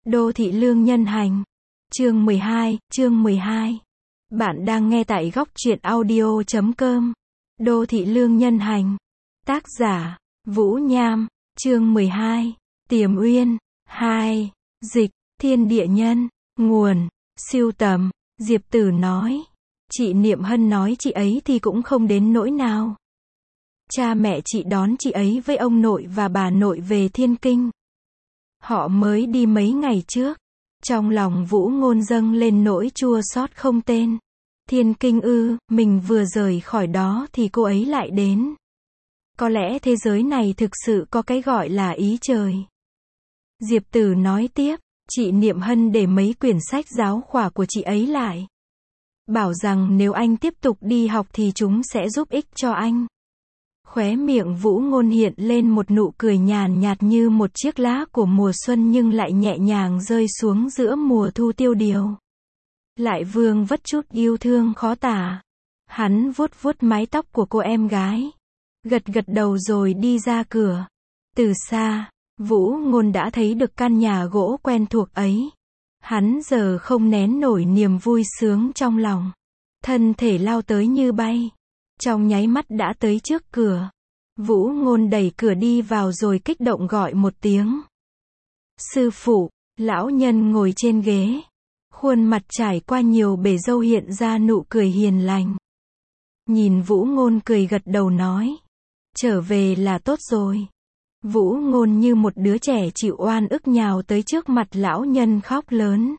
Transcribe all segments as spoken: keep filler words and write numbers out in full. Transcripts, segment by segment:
Đô thị lương nhân hành. Chương mười hai, chương mười hai. Bạn đang nghe tại góc truyện audio chấm com. Đô thị lương nhân hành. Tác giả, Vũ Nham. Chương mười hai. Tiềm Uyên. hai. Dịch, Thiên Địa Nhân. Nguồn, sưu tầm, Diệp Tử nói. Chị Niệm Hân nói chị ấy thì cũng không đến nỗi nào. Cha mẹ chị đón chị ấy với ông nội và bà nội về Thiên Kinh. Họ mới đi mấy ngày trước. Trong lòng Vũ Ngôn dâng lên nỗi chua xót không tên. Thiên Kinh ư, mình vừa rời khỏi đó thì cô ấy lại đến. Có lẽ thế giới này thực sự có cái gọi là ý trời. Diệp Tử nói tiếp, chị Niệm Hân để mấy quyển sách giáo khoa của chị ấy lại. Bảo rằng nếu anh tiếp tục đi học thì chúng sẽ giúp ích cho anh. Khóe miệng Vũ Ngôn hiện lên một nụ cười nhàn nhạt như một chiếc lá của mùa xuân nhưng lại nhẹ nhàng rơi xuống giữa mùa thu tiêu điều. Lại vương vất chút yêu thương khó tả. Hắn vuốt vuốt mái tóc của cô em gái. Gật gật đầu rồi đi ra cửa. Từ xa, Vũ Ngôn đã thấy được căn nhà gỗ quen thuộc ấy. Hắn giờ không nén nổi niềm vui sướng trong lòng. Thân thể lao tới như bay. Trong nháy mắt đã tới trước cửa. Vũ Ngôn đẩy cửa đi vào rồi kích động gọi một tiếng. Sư phụ, lão nhân ngồi trên ghế. Khuôn mặt trải qua nhiều bể râu hiện ra nụ cười hiền lành. Nhìn Vũ Ngôn cười gật đầu nói. Trở về là tốt rồi. Vũ Ngôn như một đứa trẻ chịu oan ức nhào tới trước mặt lão nhân khóc lớn.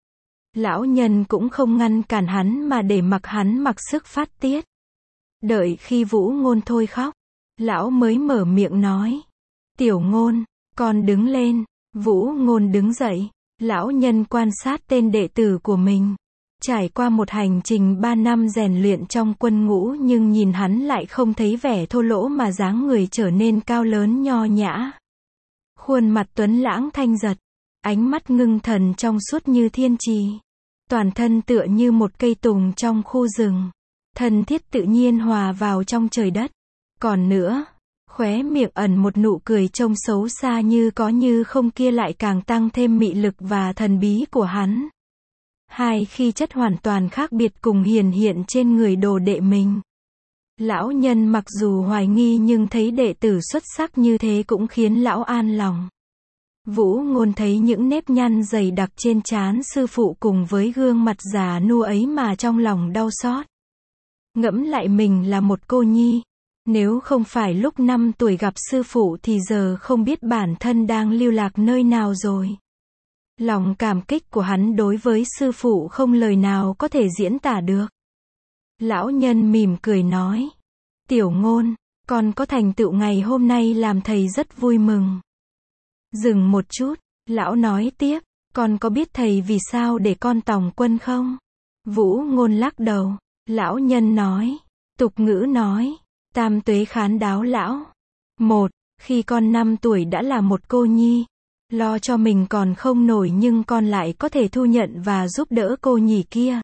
Lão nhân cũng không ngăn cản hắn mà để mặc hắn mặc sức phát tiết. Đợi khi Vũ Ngôn thôi khóc, lão mới mở miệng nói. Tiểu Ngôn, con đứng lên. Vũ Ngôn đứng dậy. Lão nhân quan sát tên đệ tử của mình. Trải qua một hành trình ba năm rèn luyện trong quân ngũ nhưng nhìn hắn lại không thấy vẻ thô lỗ mà dáng người trở nên cao lớn nho nhã. Khuôn mặt tuấn lãng thanh giật. Ánh mắt ngưng thần trong suốt như thiên trì. Toàn thân tựa như một cây tùng trong khu rừng. Thân thiết tự nhiên hòa vào trong trời đất. Còn nữa, khóe miệng ẩn một nụ cười trông xấu xa như có như không kia lại càng tăng thêm mị lực và thần bí của hắn. Hai khí chất hoàn toàn khác biệt cùng hiển hiện trên người đồ đệ mình. Lão nhân mặc dù hoài nghi nhưng thấy đệ tử xuất sắc như thế cũng khiến lão an lòng. Vũ Ngôn thấy những nếp nhăn dày đặc trên trán sư phụ cùng với gương mặt già nua ấy mà trong lòng đau xót. Ngẫm lại mình là một cô nhi. Nếu không phải lúc năm tuổi gặp sư phụ thì giờ không biết bản thân đang lưu lạc nơi nào rồi. Lòng cảm kích của hắn đối với sư phụ không lời nào có thể diễn tả được. Lão nhân mỉm cười nói. Tiểu Ngôn, con có thành tựu ngày hôm nay làm thầy rất vui mừng. Dừng một chút, lão nói tiếp. Con có biết thầy vì sao để con tòng quân không? Vũ Ngôn lắc đầu. Lão nhân nói. Tục ngữ nói. Tam tuế khán đáo lão. Một, khi con năm tuổi đã là một cô nhi. Lo cho mình còn không nổi nhưng con lại có thể thu nhận và giúp đỡ cô nhỉ kia.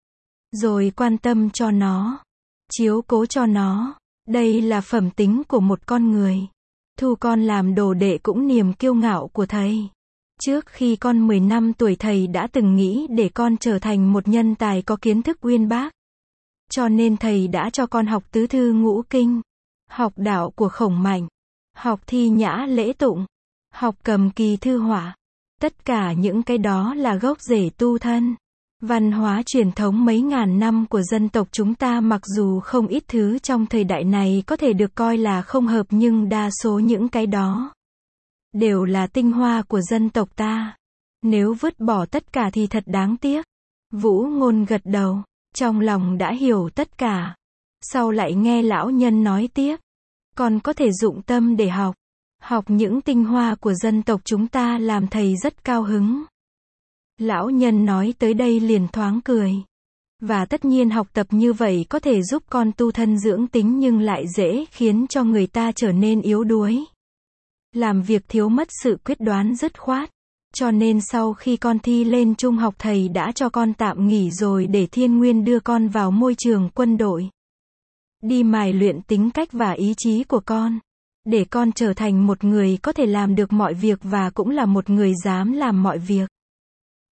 Rồi quan tâm cho nó. Chiếu cố cho nó. Đây là phẩm tính của một con người. Thu con làm đồ đệ cũng niềm kiêu ngạo của thầy. Trước khi con mười năm tuổi thầy đã từng nghĩ để con trở thành một nhân tài có kiến thức uyên bác. Cho nên thầy đã cho con học tứ thư ngũ kinh. Học đạo của Khổng Mạnh. Học thi nhã lễ tụng. Học cầm kỳ thư họa. Tất cả những cái đó là gốc rễ tu thân. Văn hóa truyền thống mấy ngàn năm của dân tộc chúng ta mặc dù không ít thứ trong thời đại này có thể được coi là không hợp nhưng đa số những cái đó đều là tinh hoa của dân tộc ta. Nếu vứt bỏ tất cả thì thật đáng tiếc. Vũ Ngôn gật đầu, trong lòng đã hiểu tất cả. Sau lại nghe lão nhân nói tiếp. Còn có thể dụng tâm để học. Học những tinh hoa của dân tộc chúng ta làm thầy rất cao hứng. Lão nhân nói tới đây liền thoáng cười. Và tất nhiên học tập như vậy có thể giúp con tu thân dưỡng tính nhưng lại dễ khiến cho người ta trở nên yếu đuối. Làm việc thiếu mất sự quyết đoán dứt khoát. Cho nên sau khi con thi lên trung học thầy đã cho con tạm nghỉ rồi để Thiên Nguyên đưa con vào môi trường quân đội. Đi mài luyện tính cách và ý chí của con. Để con trở thành một người có thể làm được mọi việc và cũng là một người dám làm mọi việc.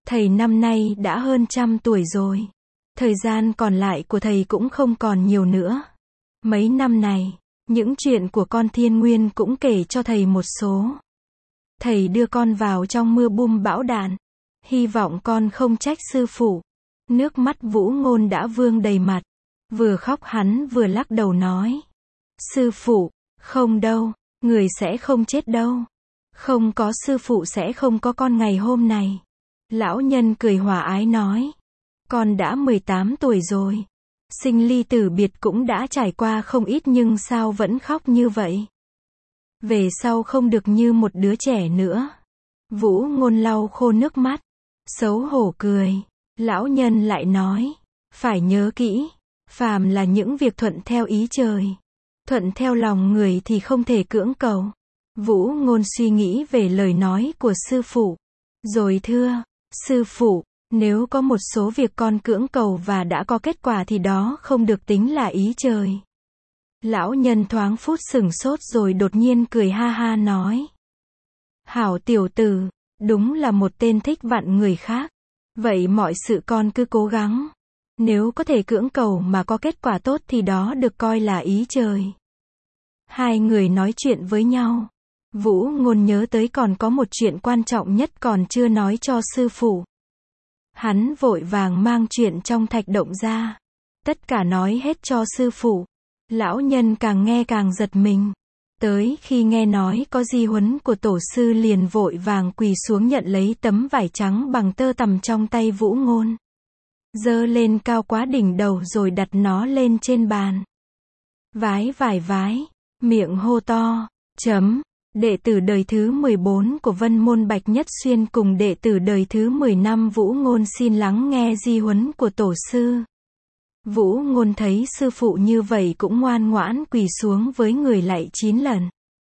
Thầy năm nay đã hơn trăm tuổi rồi. Thời gian còn lại của thầy cũng không còn nhiều nữa. Mấy năm này, những chuyện của con Thiên Nguyên cũng kể cho thầy một số. Thầy đưa con vào trong mưa bom bão đạn. Hy vọng con không trách sư phụ. Nước mắt Vũ Ngôn đã vương đầy mặt. Vừa khóc hắn vừa lắc đầu nói. Sư phụ, không đâu, người sẽ không chết đâu. Không có sư phụ sẽ không có con ngày hôm này. Lão nhân cười hòa ái nói. Con đã mười tám tuổi rồi. Sinh ly tử biệt cũng đã trải qua không ít nhưng sao vẫn khóc như vậy? Về sau không được như một đứa trẻ nữa. Vũ Ngôn lau khô nước mắt. Xấu hổ cười. Lão nhân lại nói. Phải nhớ kỹ. Phàm là những việc thuận theo ý trời. Thuận theo lòng người thì không thể cưỡng cầu. Vũ Ngôn suy nghĩ về lời nói của sư phụ. Rồi thưa, sư phụ, nếu có một số việc con cưỡng cầu và đã có kết quả thì đó không được tính là ý trời. Lão nhân thoáng phút sửng sốt rồi đột nhiên cười ha ha nói. Hảo tiểu tử, đúng là một tên thích vặn người khác. Vậy mọi sự con cứ cố gắng. Nếu có thể cưỡng cầu mà có kết quả tốt thì đó được coi là ý trời. Hai người nói chuyện với nhau. Vũ Ngôn nhớ tới còn có một chuyện quan trọng nhất còn chưa nói cho sư phụ. Hắn vội vàng mang chuyện trong thạch động ra. Tất cả nói hết cho sư phụ. Lão nhân càng nghe càng giật mình. Tới khi nghe nói có di huấn của tổ sư liền vội vàng quỳ xuống nhận lấy tấm vải trắng bằng tơ tằm trong tay Vũ Ngôn. Giơ lên cao quá đỉnh đầu rồi đặt nó lên trên bàn. Vái vải vái, miệng hô to, chấm. Đệ tử đời thứ mười bốn của Vân Môn Bạch Nhất Xuyên cùng đệ tử đời thứ mười lăm Vũ Ngôn xin lắng nghe di huấn của tổ sư. Vũ Ngôn thấy sư phụ như vậy cũng ngoan ngoãn quỳ xuống với người lạy chín lần.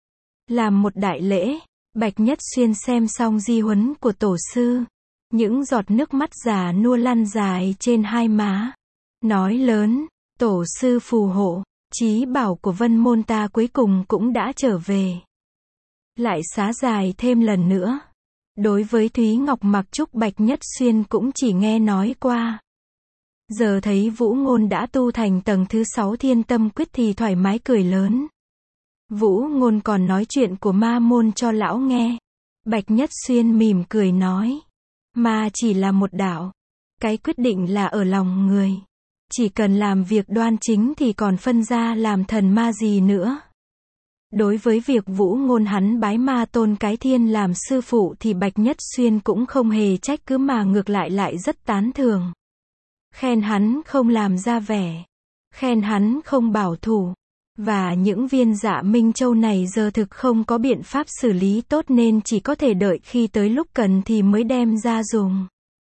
Làm một đại lễ, Bạch Nhất Xuyên xem xong di huấn của tổ sư. Những giọt nước mắt già nua lăn dài trên hai má. Nói lớn, tổ sư phù hộ, chí bảo của Vân Môn ta cuối cùng cũng đã trở về. Lại xá dài thêm lần nữa. Đối với Thúy Ngọc Mặc Trúc Bạch Nhất Xuyên cũng chỉ nghe nói qua. Giờ thấy Vũ Ngôn đã tu thành tầng thứ sáu Thiên Tâm Quyết thì thoải mái cười lớn. Vũ Ngôn còn nói chuyện của ma môn cho lão nghe. Bạch Nhất Xuyên mỉm cười nói. Ma chỉ là một đạo. Cái quyết định là ở lòng người. Chỉ cần làm việc đoan chính thì còn phân ra làm thần ma gì nữa. Đối với việc Vũ Ngôn hắn bái ma tôn cái thiên làm sư phụ thì Bạch Nhất Xuyên cũng không hề trách cứ mà ngược lại lại rất tán thưởng. Khen hắn không làm ra vẻ. Khen hắn không bảo thủ. Và những viên Dạ Minh Châu này giờ thực không có biện pháp xử lý tốt nên chỉ có thể đợi khi tới lúc cần thì mới đem ra dùng.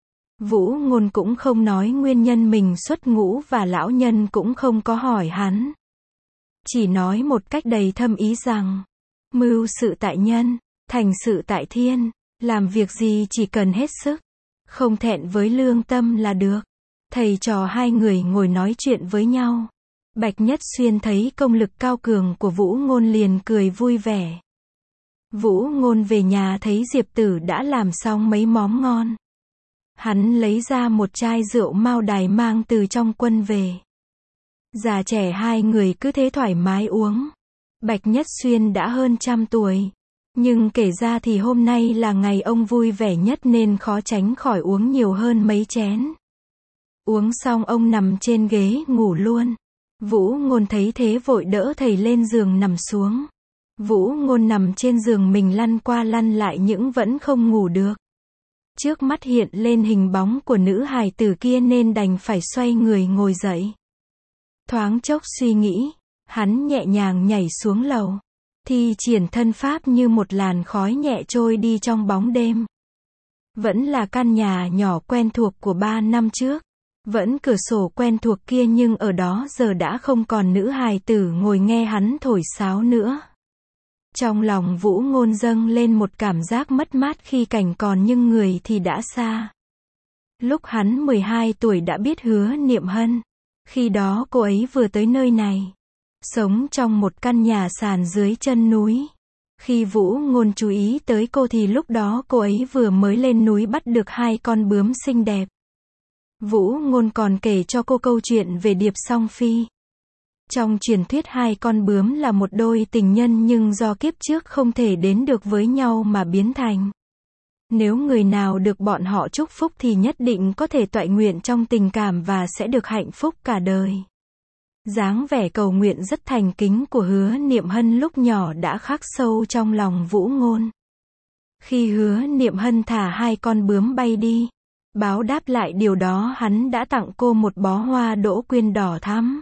Vũ Ngôn cũng không nói nguyên nhân mình xuất ngũ và lão nhân cũng không có hỏi hắn. Chỉ nói một cách đầy thâm ý rằng, mưu sự tại nhân, thành sự tại thiên, làm việc gì chỉ cần hết sức, không thẹn với lương tâm là được. Thầy trò hai người ngồi nói chuyện với nhau. Bạch Nhất Xuyên thấy công lực cao cường của Vũ Ngôn liền cười vui vẻ. Vũ Ngôn về nhà thấy Diệp Tử đã làm xong mấy món ngon. Hắn lấy ra một chai rượu Mao Đài mang từ trong quân về. Già trẻ hai người cứ thế thoải mái uống. Bạch Nhất Xuyên đã hơn trăm tuổi. Nhưng kể ra thì hôm nay là ngày ông vui vẻ nhất nên khó tránh khỏi uống nhiều hơn mấy chén. Uống xong ông nằm trên ghế ngủ luôn. Vũ Ngôn thấy thế vội đỡ thầy lên giường nằm xuống. Vũ Ngôn nằm trên giường mình lăn qua lăn lại nhưng vẫn không ngủ được. Trước mắt hiện lên hình bóng của nữ hài tử kia nên đành phải xoay người ngồi dậy. Thoáng chốc suy nghĩ, hắn nhẹ nhàng nhảy xuống lầu. Thi triển thân pháp như một làn khói nhẹ trôi đi trong bóng đêm. Vẫn là căn nhà nhỏ quen thuộc của ba năm trước. Vẫn cửa sổ quen thuộc kia nhưng ở đó giờ đã không còn nữ hài tử ngồi nghe hắn thổi sáo nữa. Trong lòng Vũ Ngôn dâng lên một cảm giác mất mát khi cảnh còn nhưng người thì đã xa. Lúc hắn mười hai tuổi đã biết Hứa Niệm Hân. Khi đó cô ấy vừa tới nơi này. Sống trong một căn nhà sàn dưới chân núi. Khi Vũ Ngôn chú ý tới cô thì lúc đó cô ấy vừa mới lên núi bắt được hai con bướm xinh đẹp. Vũ Ngôn còn kể cho cô câu chuyện về Điệp Song Phi. Trong truyền thuyết hai con bướm là một đôi tình nhân nhưng do kiếp trước không thể đến được với nhau mà biến thành. Nếu người nào được bọn họ chúc phúc thì nhất định có thể toại nguyện trong tình cảm và sẽ được hạnh phúc cả đời. Dáng vẻ cầu nguyện rất thành kính của Hứa Niệm Hân lúc nhỏ đã khắc sâu trong lòng Vũ Ngôn. Khi Hứa Niệm Hân thả hai con bướm bay đi, báo đáp lại điều đó hắn đã tặng cô một bó hoa đỗ quyên đỏ thắm.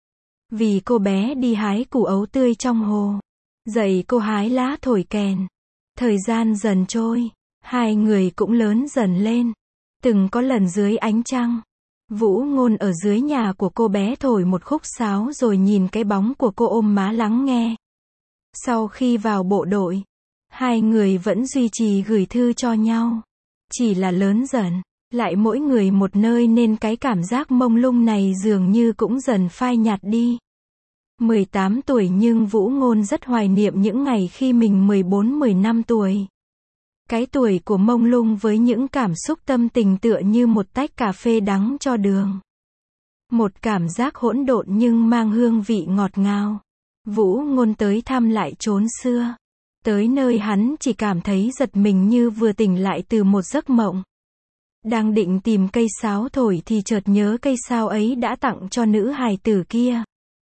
Vì cô bé đi hái củ ấu tươi trong hồ, dạy cô hái lá thổi kèn. Thời gian dần trôi, hai người cũng lớn dần lên. Từng có lần dưới ánh trăng, Vũ Ngôn ở dưới nhà của cô bé thổi một khúc sáo rồi nhìn cái bóng của cô ôm má lắng nghe. Sau khi vào bộ đội, hai người vẫn duy trì gửi thư cho nhau. Chỉ là lớn dần, lại mỗi người một nơi nên cái cảm giác mông lung này dường như cũng dần phai nhạt đi. mười tám tuổi nhưng Vũ Ngôn rất hoài niệm những ngày khi mình mười bốn mười lăm tuổi. Cái tuổi của mông lung với những cảm xúc tâm tình tựa như một tách cà phê đắng cho đường. Một cảm giác hỗn độn nhưng mang hương vị ngọt ngào. Vũ Ngôn tới thăm lại chốn xưa. Tới nơi hắn chỉ cảm thấy giật mình như vừa tỉnh lại từ một giấc mộng. Đang định tìm cây sáo thổi thì chợt nhớ cây sáo ấy đã tặng cho nữ hài tử kia.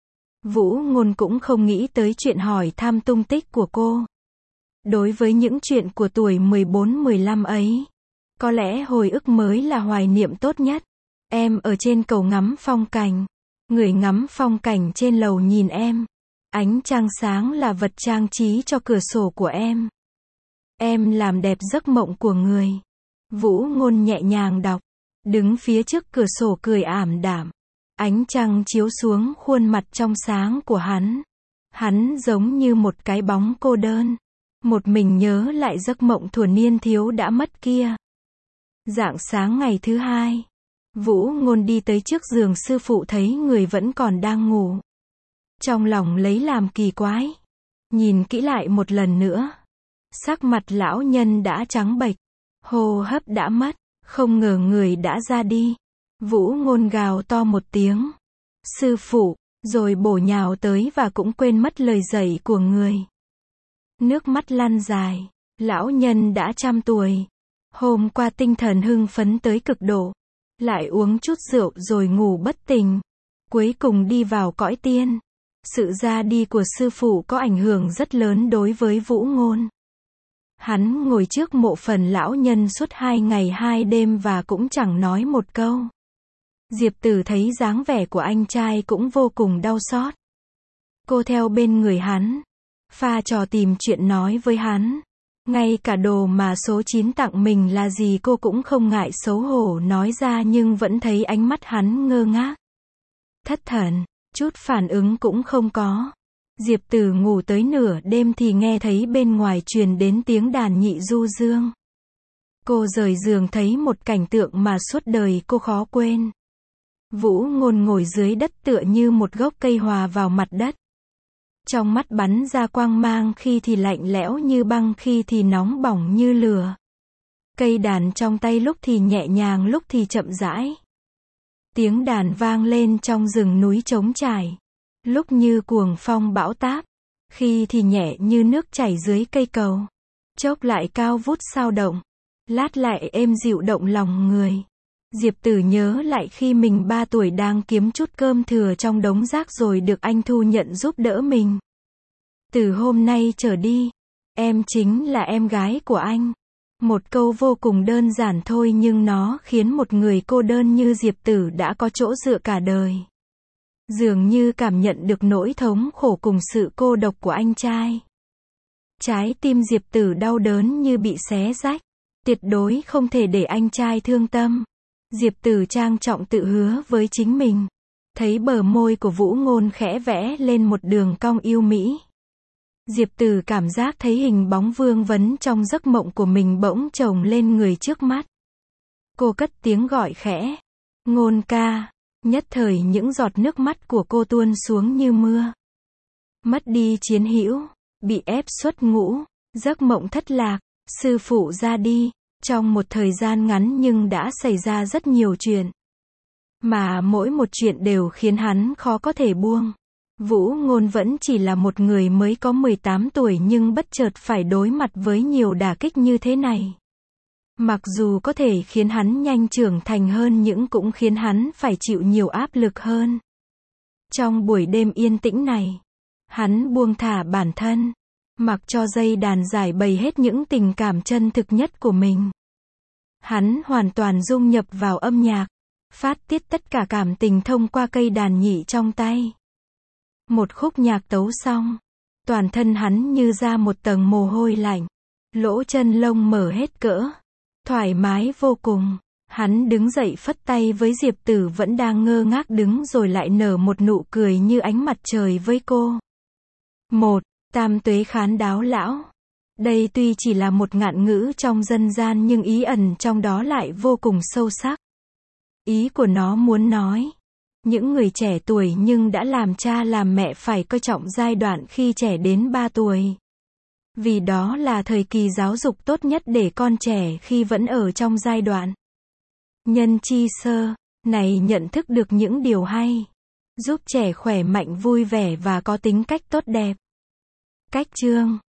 Vũ Ngôn cũng không nghĩ tới chuyện hỏi thăm tung tích của cô. Đối với những chuyện của tuổi mười bốn mười lăm ấy, có lẽ hồi ức mới là hoài niệm tốt nhất. Em ở trên cầu ngắm phong cảnh. Người ngắm phong cảnh trên lầu nhìn em. Ánh trăng sáng là vật trang trí cho cửa sổ của em. Em làm đẹp giấc mộng của người. Vũ Ngôn nhẹ nhàng đọc. Đứng phía trước cửa sổ cười ảm đạm. Ánh trăng chiếu xuống khuôn mặt trong sáng của hắn. Hắn giống như một cái bóng cô đơn. Một mình nhớ lại giấc mộng thuở niên thiếu đã mất kia. Rạng sáng ngày thứ hai, Vũ Ngôn đi tới trước giường sư phụ thấy người vẫn còn đang ngủ. Trong lòng lấy làm kỳ quái. Nhìn kỹ lại một lần nữa. Sắc mặt lão nhân đã trắng bệch. Hô hấp đã mất. Không ngờ người đã ra đi. Vũ Ngôn gào to một tiếng. Sư phụ, rồi bổ nhào tới và cũng quên mất lời dạy của người. Nước mắt lăn dài. Lão nhân đã trăm tuổi. Hôm qua tinh thần hưng phấn tới cực độ. Lại uống chút rượu rồi ngủ bất tỉnh. Cuối cùng đi vào cõi tiên. Sự ra đi của sư phụ có ảnh hưởng rất lớn đối với Vũ Ngôn. Hắn ngồi trước mộ phần lão nhân suốt hai ngày hai đêm và cũng chẳng nói một câu. Diệp Tử thấy dáng vẻ của anh trai cũng vô cùng đau xót. Cô theo bên người hắn. Pha trò tìm chuyện nói với hắn. Ngay cả đồ mà số chín tặng mình là gì cô cũng không ngại xấu hổ nói ra nhưng vẫn thấy ánh mắt hắn ngơ ngác. Thất thần, chút phản ứng cũng không có. Diệp Tử ngủ tới nửa đêm thì nghe thấy bên ngoài truyền đến tiếng đàn nhị du dương. Cô rời giường thấy một cảnh tượng mà suốt đời cô khó quên. Vũ Ngôn ngồi dưới đất tựa như một gốc cây hòa vào mặt đất. Trong mắt bắn ra quang mang khi thì lạnh lẽo như băng khi thì nóng bỏng như lửa. Cây đàn trong tay lúc thì nhẹ nhàng lúc thì chậm rãi. Tiếng đàn vang lên trong rừng núi trống trải. Lúc như cuồng phong bão táp. Khi thì nhẹ như nước chảy dưới cây cầu. Chốc lại cao vút sao động. Lát lại êm dịu động lòng người. Diệp Tử nhớ lại khi mình ba tuổi đang kiếm chút cơm thừa trong đống rác rồi được anh thu nhận giúp đỡ mình. Từ hôm nay trở đi, em chính là em gái của anh. Một câu vô cùng đơn giản thôi nhưng nó khiến một người cô đơn như Diệp Tử đã có chỗ dựa cả đời. Dường như cảm nhận được nỗi thống khổ cùng sự cô độc của anh trai. Trái tim Diệp Tử đau đớn như bị xé rách. Tuyệt đối không thể để anh trai thương tâm. Diệp Tử trang trọng tự hứa với chính mình. Thấy bờ môi của Vũ Ngôn khẽ vẽ lên một đường cong yêu mỹ. Diệp Tử cảm giác thấy hình bóng vương vấn trong giấc mộng của mình bỗng chồng lên người trước mắt. Cô cất tiếng gọi khẽ. Ngôn ca. Nhất thời những giọt nước mắt của cô tuôn xuống như mưa. Mất đi chiến hữu. bị ép xuất ngũ, giấc mộng thất lạc, sư phụ ra đi. Trong một thời gian ngắn nhưng đã xảy ra rất nhiều chuyện. Mà mỗi một chuyện đều khiến hắn khó có thể buông. Vũ Ngôn vẫn chỉ là một người mới có mười tám tuổi nhưng bất chợt phải đối mặt với nhiều đả kích như thế này. Mặc dù có thể khiến hắn nhanh trưởng thành hơn nhưng cũng khiến hắn phải chịu nhiều áp lực hơn. Trong buổi đêm yên tĩnh này, hắn buông thả bản thân, mặc cho dây đàn giải bày hết những tình cảm chân thực nhất của mình. Hắn hoàn toàn dung nhập vào âm nhạc, phát tiết tất cả cảm tình thông qua cây đàn nhị trong tay. Một khúc nhạc tấu xong, toàn thân hắn như ra một tầng mồ hôi lạnh, lỗ chân lông mở hết cỡ, thoải mái vô cùng. Hắn đứng dậy phất tay với Diệp Tử vẫn đang ngơ ngác đứng rồi lại nở một nụ cười như ánh mặt trời với cô. Một, tam tuế khán đáo lão. Đây tuy chỉ là một ngạn ngữ trong dân gian nhưng ý ẩn trong đó lại vô cùng sâu sắc. Ý của nó muốn nói, những người trẻ tuổi nhưng đã làm cha làm mẹ phải coi trọng giai đoạn khi trẻ đến ba tuổi. Vì đó là thời kỳ giáo dục tốt nhất để con trẻ khi vẫn ở trong giai đoạn nhân chi sơ này nhận thức được những điều hay, giúp trẻ khỏe mạnh vui vẻ và có tính cách tốt đẹp. Cách chương